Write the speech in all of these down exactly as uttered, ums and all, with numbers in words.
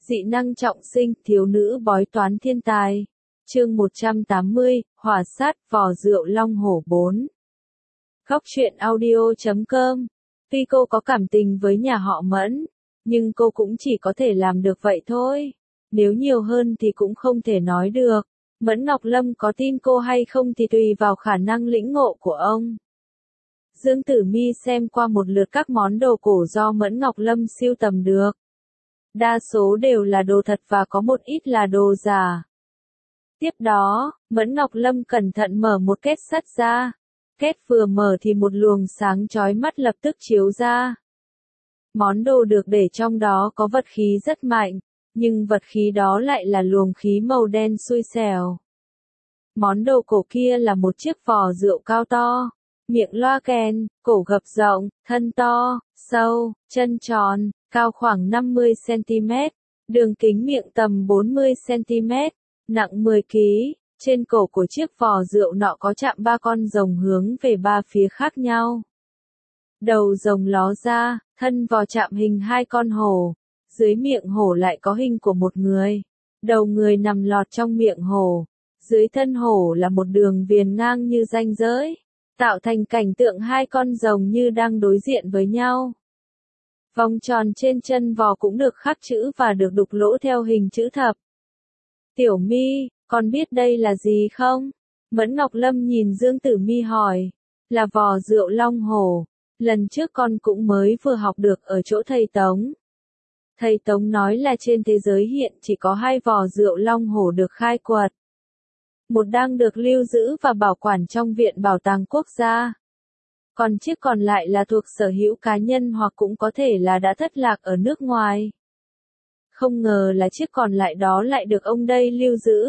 Dị năng trọng sinh, thiếu nữ bói toán thiên tài. Chương một trăm tám mươi, hỏa sát, vò rượu long hổ bốn. Góc truyện audio chấm com. Tuy cô có cảm tình với nhà họ Mẫn, nhưng cô cũng chỉ có thể làm được vậy thôi. Nếu nhiều hơn thì cũng không thể nói được. Mẫn Ngọc Lâm có tin cô hay không thì tùy vào khả năng lĩnh ngộ của ông. Dương Tử Mi xem qua một lượt các món đồ cổ do Mẫn Ngọc Lâm sưu tầm được. Đa số đều là đồ thật và có một ít là đồ giả. Tiếp đó, Mẫn Ngọc Lâm cẩn thận mở một két sắt ra. Két vừa mở thì một luồng sáng chói mắt lập tức chiếu ra. Món đồ được để trong đó có vật khí rất mạnh, nhưng vật khí đó lại là luồng khí màu đen xui xẻo. Món đồ cổ kia là một chiếc vò rượu cao to, miệng loa kèn, cổ gập rộng, thân to, sâu, chân tròn, cao khoảng năm mươi xăng-ti-mét, đường kính miệng tầm bốn mươi xăng-ti-mét, nặng mười ki lô gam. Trên cổ của chiếc vò rượu nọ có chạm ba con rồng hướng về ba phía khác nhau. Đầu rồng ló ra, thân vò chạm hình hai con hổ, dưới miệng hổ lại có hình của một người. Đầu người nằm lọt trong miệng hổ, dưới thân hổ là một đường viền ngang như ranh giới, tạo thành cảnh tượng hai con rồng như đang đối diện với nhau. Vòng tròn trên chân vò cũng được khắc chữ và được đục lỗ theo hình chữ thập. Tiểu Mi, con biết đây là gì không? Mẫn Ngọc Lâm nhìn Dương Tử Mi hỏi. Là vò rượu long hổ. Lần trước con cũng mới vừa học được ở chỗ thầy Tống. Thầy Tống nói là trên thế giới hiện chỉ có hai vò rượu long hổ được khai quật. Một đang được lưu giữ và bảo quản trong Viện Bảo tàng Quốc gia. Còn chiếc còn lại là thuộc sở hữu cá nhân hoặc cũng có thể là đã thất lạc ở nước ngoài. Không ngờ là chiếc còn lại đó lại được ông đây lưu giữ.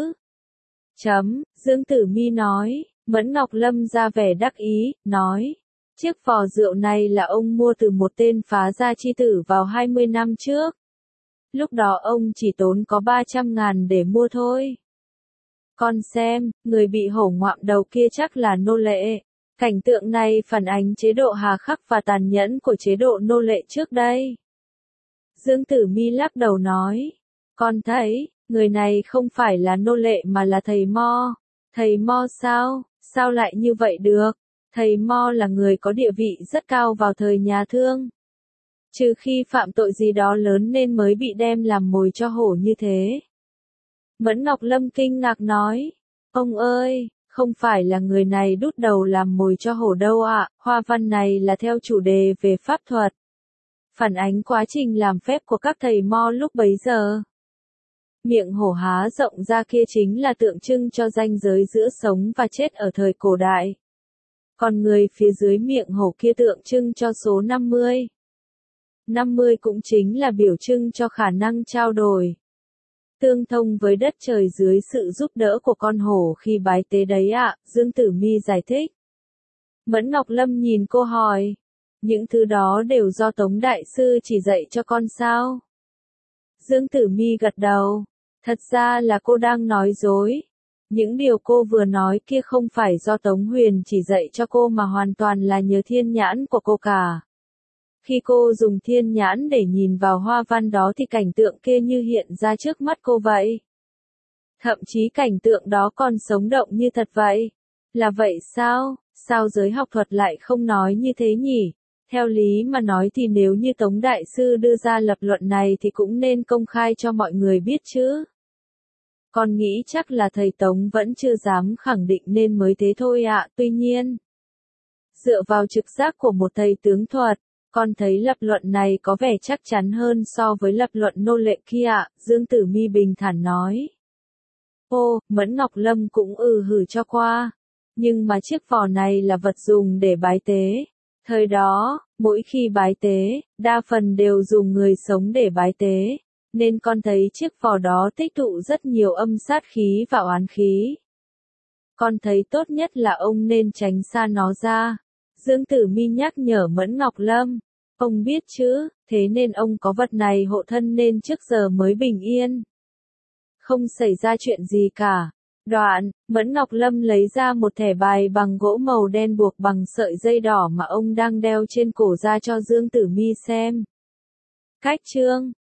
Chấm, Dương Tử Mi nói. Mẫn Ngọc Lâm ra vẻ đắc ý, nói. Chiếc vò rượu này là ông mua từ một tên phá gia chi tử vào hai mươi năm trước. Lúc đó ông chỉ tốn có ba trăm ngàn để mua thôi. Con xem, người bị hổ ngoạm đầu kia chắc là nô lệ. Cảnh tượng này phản ánh chế độ hà khắc và tàn nhẫn của chế độ nô lệ trước đây. Dương Tử Mi lắc đầu nói. Con thấy, người này không phải là nô lệ mà là thầy Mo. Thầy Mo sao? Sao lại như vậy được? Thầy Mo là người có địa vị rất cao vào thời nhà Thương. Trừ khi phạm tội gì đó lớn nên mới bị đem làm mồi cho hổ như thế. Mẫn Ngọc Lâm kinh ngạc nói. Ông ơi, không phải là người này đút đầu làm mồi cho hổ đâu ạ. Hoa văn này là theo chủ đề về pháp thuật. Phản ánh quá trình làm phép của các thầy Mo lúc bấy giờ. Miệng hổ há rộng ra kia chính là tượng trưng cho ranh giới giữa sống và chết ở thời cổ đại. Còn người phía dưới miệng hổ kia tượng trưng cho số năm mươi. năm mươi cũng chính là biểu trưng cho khả năng trao đổi. Tương thông với đất trời dưới sự giúp đỡ của con hổ khi bái tế đấy ạ, Dương Tử Mi giải thích. Mẫn Ngọc Lâm nhìn cô hỏi. Những thứ đó đều do Tống Đại Sư chỉ dạy cho con sao? Dương Tử Mi gật đầu. Thật ra là cô đang nói dối. Những điều cô vừa nói kia không phải do Tống Huyền chỉ dạy cho cô mà hoàn toàn là nhờ thiên nhãn của cô cả. Khi cô dùng thiên nhãn để nhìn vào hoa văn đó thì cảnh tượng kia như hiện ra trước mắt cô vậy. Thậm chí cảnh tượng đó còn sống động như thật vậy. Là vậy sao? Sao giới học thuật lại không nói như thế nhỉ? Theo lý mà nói thì nếu như Tống Đại Sư đưa ra lập luận này thì cũng nên công khai cho mọi người biết chứ. Con nghĩ chắc là thầy Tống vẫn chưa dám khẳng định nên mới thế thôi ạ. Tuy nhiên, dựa vào trực giác của một thầy tướng thuật, con thấy lập luận này có vẻ chắc chắn hơn so với lập luận nô lệ kia ạ. Dương Tử Mi bình thản nói. Ô, Mẫn Ngọc Lâm cũng ừ hử cho qua. Nhưng mà chiếc vò này là vật dùng để bái tế. Thời đó, mỗi khi bái tế, đa phần đều dùng người sống để bái tế. Nên con thấy chiếc vò đó tích tụ rất nhiều âm sát khí và oán khí. Con thấy tốt nhất là ông nên tránh xa nó ra. Dương Tử Mi nhắc nhở Mẫn Ngọc Lâm. Ông biết chứ, thế nên ông có vật này hộ thân nên trước giờ mới bình yên. Không xảy ra chuyện gì cả. Đoạn, Mẫn Ngọc Lâm lấy ra một thẻ bài bằng gỗ màu đen buộc bằng sợi dây đỏ mà ông đang đeo trên cổ ra cho Dương Tử Mi xem. Cách chương